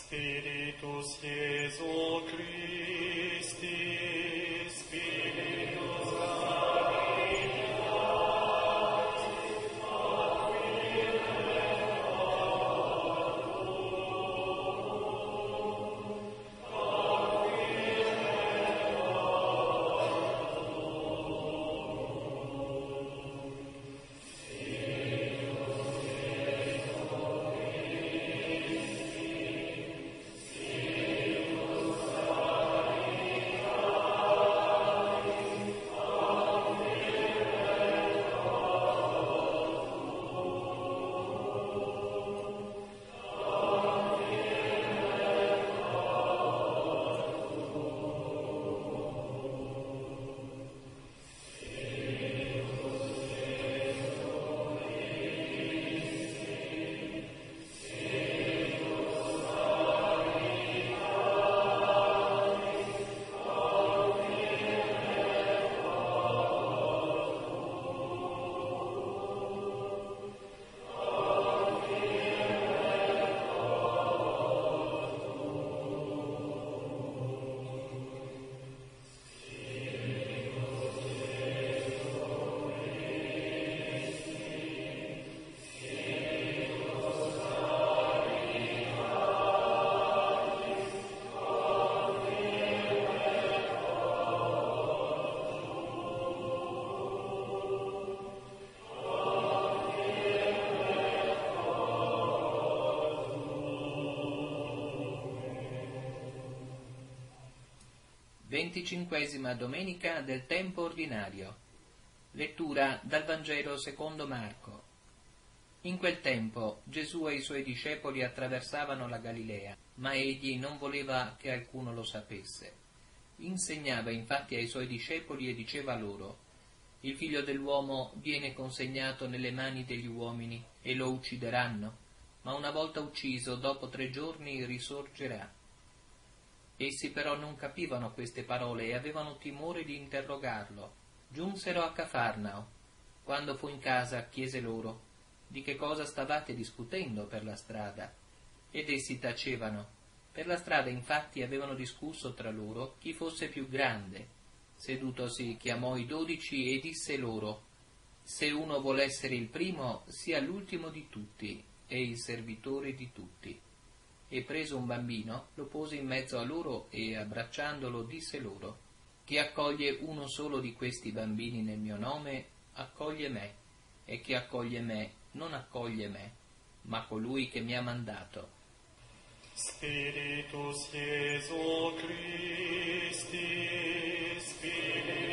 Spiritus Iesu Christi, Spiritus Venticinquesima domenica del tempo ordinario. Lettura dal Vangelo secondo Marco. In quel tempo Gesù e i suoi discepoli attraversavano la Galilea, ma egli non voleva che alcuno lo sapesse. Insegnava infatti ai suoi discepoli e diceva loro: il figlio dell'uomo viene consegnato nelle mani degli uomini e lo uccideranno, ma una volta ucciso, dopo 3 giorni risorgerà. Essi però non capivano queste parole e avevano timore di interrogarlo. Giunsero a Cafarnao. Quando fu in casa chiese loro: di che cosa stavate discutendo per la strada? Ed essi tacevano. Per la strada infatti avevano discusso tra loro chi fosse più grande. Sedutosi chiamò i 12 e disse loro: se uno vuole essere il primo, sia l'ultimo di tutti e il servitore di tutti. E preso un bambino, lo pose in mezzo a loro e, abbracciandolo, disse loro: chi accoglie uno solo di questi bambini nel mio nome, accoglie me, e chi accoglie me, non accoglie me, ma colui che mi ha mandato. Spiritus Iesu Christi, Spiritus